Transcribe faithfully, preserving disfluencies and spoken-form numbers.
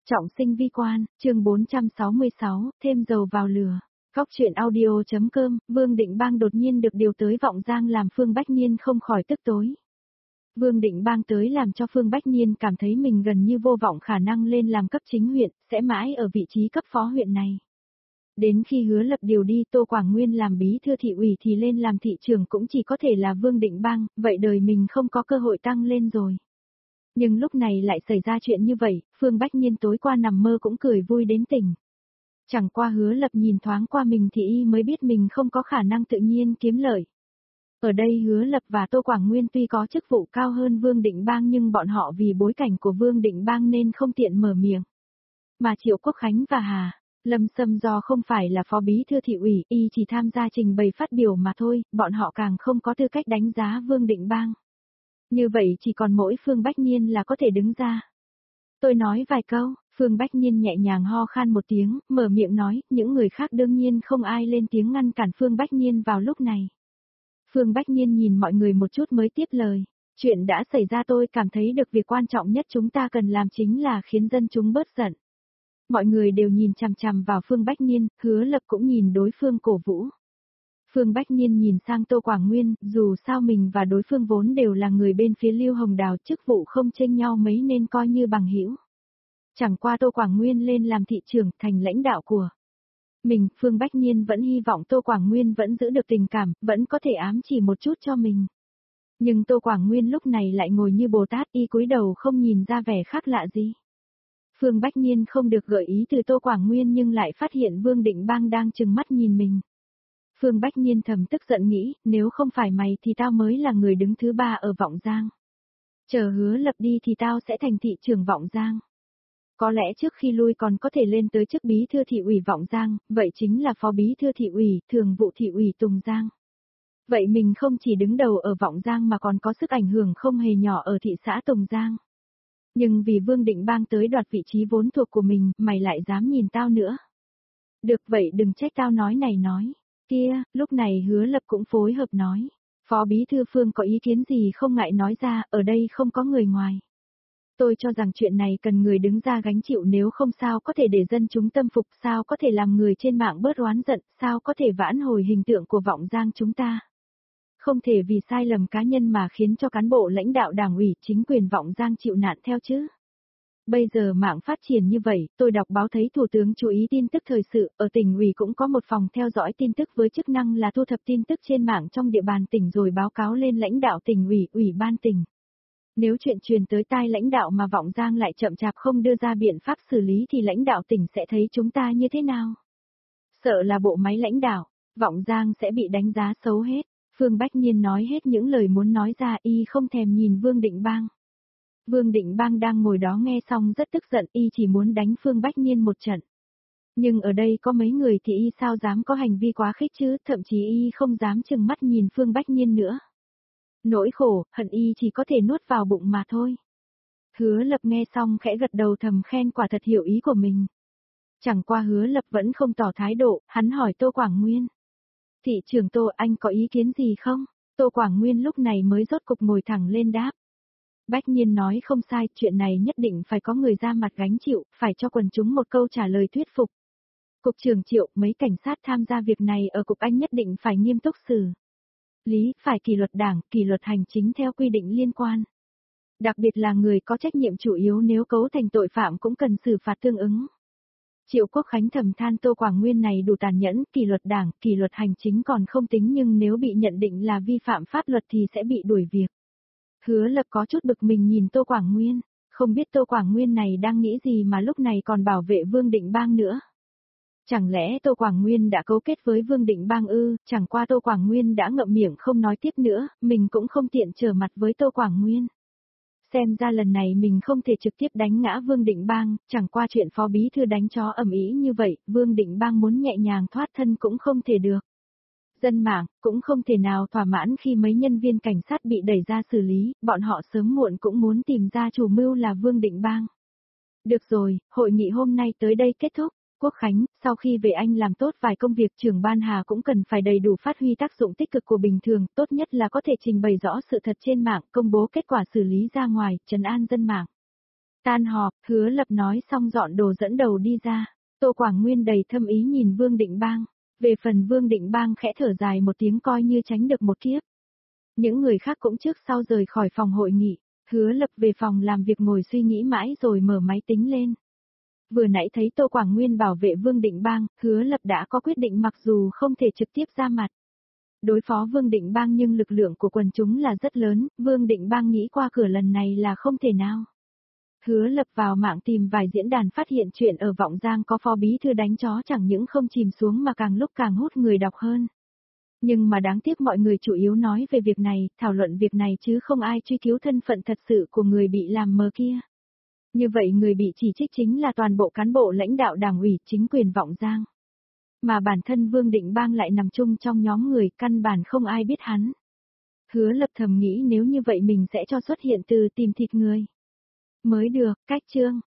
Trọng sinh vi quan, chương bốn trăm sáu mươi sáu, thêm dầu vào lửa. Góc truyện audio.com, Vương Định Bang đột nhiên được điều tới Vọng Giang làm Phương Bách Niên không khỏi tức tối. Vương Định Bang tới làm cho Phương Bách Niên cảm thấy mình gần như vô vọng khả năng lên làm cấp chính huyện, sẽ mãi ở vị trí cấp phó huyện này. Đến khi Hứa Lập điều đi Tô Quảng Nguyên làm bí thư thị ủy thì lên làm thị trưởng cũng chỉ có thể là Vương Định Bang, vậy đời mình không có cơ hội tăng lên rồi. Nhưng lúc này lại xảy ra chuyện như vậy, Phương Bách Niên tối qua nằm mơ cũng cười vui đến tỉnh. Chẳng qua Hứa Lập nhìn thoáng qua mình thì y mới biết mình không có khả năng tự nhiên kiếm lợi. Ở đây Hứa Lập và Tô Quảng Nguyên tuy có chức vụ cao hơn Vương Định Bang nhưng bọn họ vì bối cảnh của Vương Định Bang nên không tiện mở miệng. Mà Triệu Quốc Khánh và Hà Lâm Sâm do không phải là phó bí thư thị ủy, y chỉ tham gia trình bày phát biểu mà thôi, bọn họ càng không có tư cách đánh giá Vương Định Bang. Như vậy chỉ còn mỗi Phương Bách Niên là có thể đứng ra. Tôi nói vài câu, Phương Bách Niên nhẹ nhàng ho khan một tiếng, mở miệng nói, những người khác đương nhiên không ai lên tiếng ngăn cản Phương Bách Niên vào lúc này. Phương Bách Niên nhìn mọi người một chút mới tiếp lời, chuyện đã xảy ra tôi cảm thấy được việc quan trọng nhất chúng ta cần làm chính là khiến dân chúng bớt giận. Mọi người đều nhìn chằm chằm vào Phương Bách Niên, Hứa Lập cũng nhìn đối phương cổ vũ. Phương Bách Niên nhìn sang Tô Quảng Nguyên, dù sao mình và đối phương vốn đều là người bên phía Lưu Hồng Đào, chức vụ không chênh nhau mấy nên coi như bằng hữu. Chẳng qua Tô Quảng Nguyên lên làm thị trưởng, thành lãnh đạo của mình, Phương Bách Niên vẫn hy vọng Tô Quảng Nguyên vẫn giữ được tình cảm, vẫn có thể ám chỉ một chút cho mình. Nhưng Tô Quảng Nguyên lúc này lại ngồi như Bồ Tát, y cúi đầu không nhìn ra vẻ khác lạ gì. Phương Bách Niên không được gợi ý từ Tô Quảng Nguyên nhưng lại phát hiện Vương Định Bang đang trừng mắt nhìn mình. Phương Bách Niên thầm tức giận nghĩ, nếu không phải mày thì tao mới là người đứng thứ ba ở Vọng Giang. Chờ Hứa Lập đi thì tao sẽ thành thị trưởng Vọng Giang. Có lẽ trước khi lui còn có thể lên tới chức bí thư thị ủy Vọng Giang, vậy chính là phó bí thư thị ủy, thường vụ thị ủy Tùng Giang. Vậy mình không chỉ đứng đầu ở Vọng Giang mà còn có sức ảnh hưởng không hề nhỏ ở thị xã Tùng Giang. Nhưng vì Vương Định Bang tới đoạt vị trí vốn thuộc của mình, mày lại dám nhìn tao nữa. Được vậy đừng trách tao nói này nói kia, lúc này Hứa Lập cũng phối hợp nói. Phó bí thư Phương có ý kiến gì không ngại nói ra, ở đây không có người ngoài. Tôi cho rằng chuyện này cần người đứng ra gánh chịu, nếu không sao có thể để dân chúng tâm phục, sao có thể làm người trên mạng bớt oán giận, sao có thể vãn hồi hình tượng của Vọng Giang chúng ta. Không thể vì sai lầm cá nhân mà khiến cho cán bộ lãnh đạo đảng ủy, chính quyền Vọng Giang chịu nạn theo chứ. Bây giờ mạng phát triển như vậy, tôi đọc báo thấy Thủ tướng chú ý tin tức thời sự, ở tỉnh ủy cũng có một phòng theo dõi tin tức với chức năng là thu thập tin tức trên mạng trong địa bàn tỉnh rồi báo cáo lên lãnh đạo tỉnh ủy, ủy ban tỉnh. Nếu chuyện truyền tới tai lãnh đạo mà Vọng Giang lại chậm chạp không đưa ra biện pháp xử lý thì lãnh đạo tỉnh sẽ thấy chúng ta như thế nào? Sợ là bộ máy lãnh đạo, Vọng Giang sẽ bị đánh giá xấu hết. Phương Bách Niên nói hết những lời muốn nói ra, y không thèm nhìn Vương Định Bang. Vương Định Bang đang ngồi đó nghe xong rất tức giận, y chỉ muốn đánh Phương Bách Niên một trận. Nhưng ở đây có mấy người thì y sao dám có hành vi quá khích chứ, thậm chí y không dám chừng mắt nhìn Phương Bách Niên nữa. Nỗi khổ, hận y chỉ có thể nuốt vào bụng mà thôi. Hứa Lập nghe xong khẽ gật đầu thầm khen quả thật hiểu ý của mình. Chẳng qua Hứa Lập vẫn không tỏ thái độ, hắn hỏi Tô Quảng Nguyên. Thị trưởng Tô, anh có ý kiến gì không? Tô Quảng Nguyên lúc này mới rốt cục ngồi thẳng lên đáp. Bách Nhiên nói không sai, chuyện này nhất định phải có người ra mặt gánh chịu, phải cho quần chúng một câu trả lời thuyết phục. Cục trưởng Triệu, mấy cảnh sát tham gia việc này ở cục anh nhất định phải nghiêm túc xử lý, phải kỷ luật đảng, kỷ luật hành chính theo quy định liên quan. Đặc biệt là người có trách nhiệm chủ yếu nếu cấu thành tội phạm cũng cần xử phạt tương ứng. Triệu Quốc Khánh thầm than Tô Quảng Nguyên này đủ tàn nhẫn, kỷ luật đảng, kỷ luật hành chính còn không tính nhưng nếu bị nhận định là vi phạm pháp luật thì sẽ bị đuổi việc. Hứa Lập có chút bực mình nhìn Tô Quảng Nguyên, không biết Tô Quảng Nguyên này đang nghĩ gì mà lúc này còn bảo vệ Vương Định Bang nữa. Chẳng lẽ Tô Quảng Nguyên đã cấu kết với Vương Định Bang ư? Chẳng qua Tô Quảng Nguyên đã ngậm miệng không nói tiếp nữa, mình cũng không tiện trở mặt với Tô Quảng Nguyên. Xem ra lần này mình không thể trực tiếp đánh ngã Vương Định Bang, chẳng qua chuyện phó bí thư đánh chó ầm ĩ như vậy, Vương Định Bang muốn nhẹ nhàng thoát thân cũng không thể được. Dân mạng cũng không thể nào thỏa mãn khi mấy nhân viên cảnh sát bị đẩy ra xử lý, bọn họ sớm muộn cũng muốn tìm ra chủ mưu là Vương Định Bang. Được rồi, hội nghị hôm nay tới đây kết thúc. Quốc Khánh, sau khi về anh làm tốt vài công việc, trưởng ban Hà cũng cần phải đầy đủ phát huy tác dụng tích cực của bình thường, tốt nhất là có thể trình bày rõ sự thật trên mạng, công bố kết quả xử lý ra ngoài, trấn an dân mạng. Tan họp, Hứa Lập nói xong dọn đồ dẫn đầu đi ra. Tô Quảng Nguyên đầy thâm ý nhìn Vương Định Bang. Về phần Vương Định Bang khẽ thở dài một tiếng coi như tránh được một kiếp. Những người khác cũng trước sau rời khỏi phòng hội nghị. Hứa Lập về phòng làm việc ngồi suy nghĩ mãi rồi mở máy tính lên. Vừa nãy thấy Tô Quảng Nguyên bảo vệ Vương Định Bang, Hứa Lập đã có quyết định mặc dù không thể trực tiếp ra mặt đối phó Vương Định Bang nhưng lực lượng của quần chúng là rất lớn, Vương Định Bang nghĩ qua cửa lần này là không thể nào. Hứa Lập vào mạng tìm vài diễn đàn phát hiện chuyện ở Vọng Giang có phó bí thư đánh chó chẳng những không chìm xuống mà càng lúc càng hút người đọc hơn. Nhưng mà đáng tiếc mọi người chủ yếu nói về việc này, thảo luận việc này chứ không ai truy cứu thân phận thật sự của người bị làm mờ kia. Như vậy người bị chỉ trích chính là toàn bộ cán bộ lãnh đạo đảng ủy chính quyền Vọng Giang. Mà bản thân Vương Định Bang lại nằm chung trong nhóm người căn bản không ai biết hắn. Hứa Lập thầm nghĩ nếu như vậy mình sẽ cho xuất hiện từ tìm thịt người. Mới được, cách chương.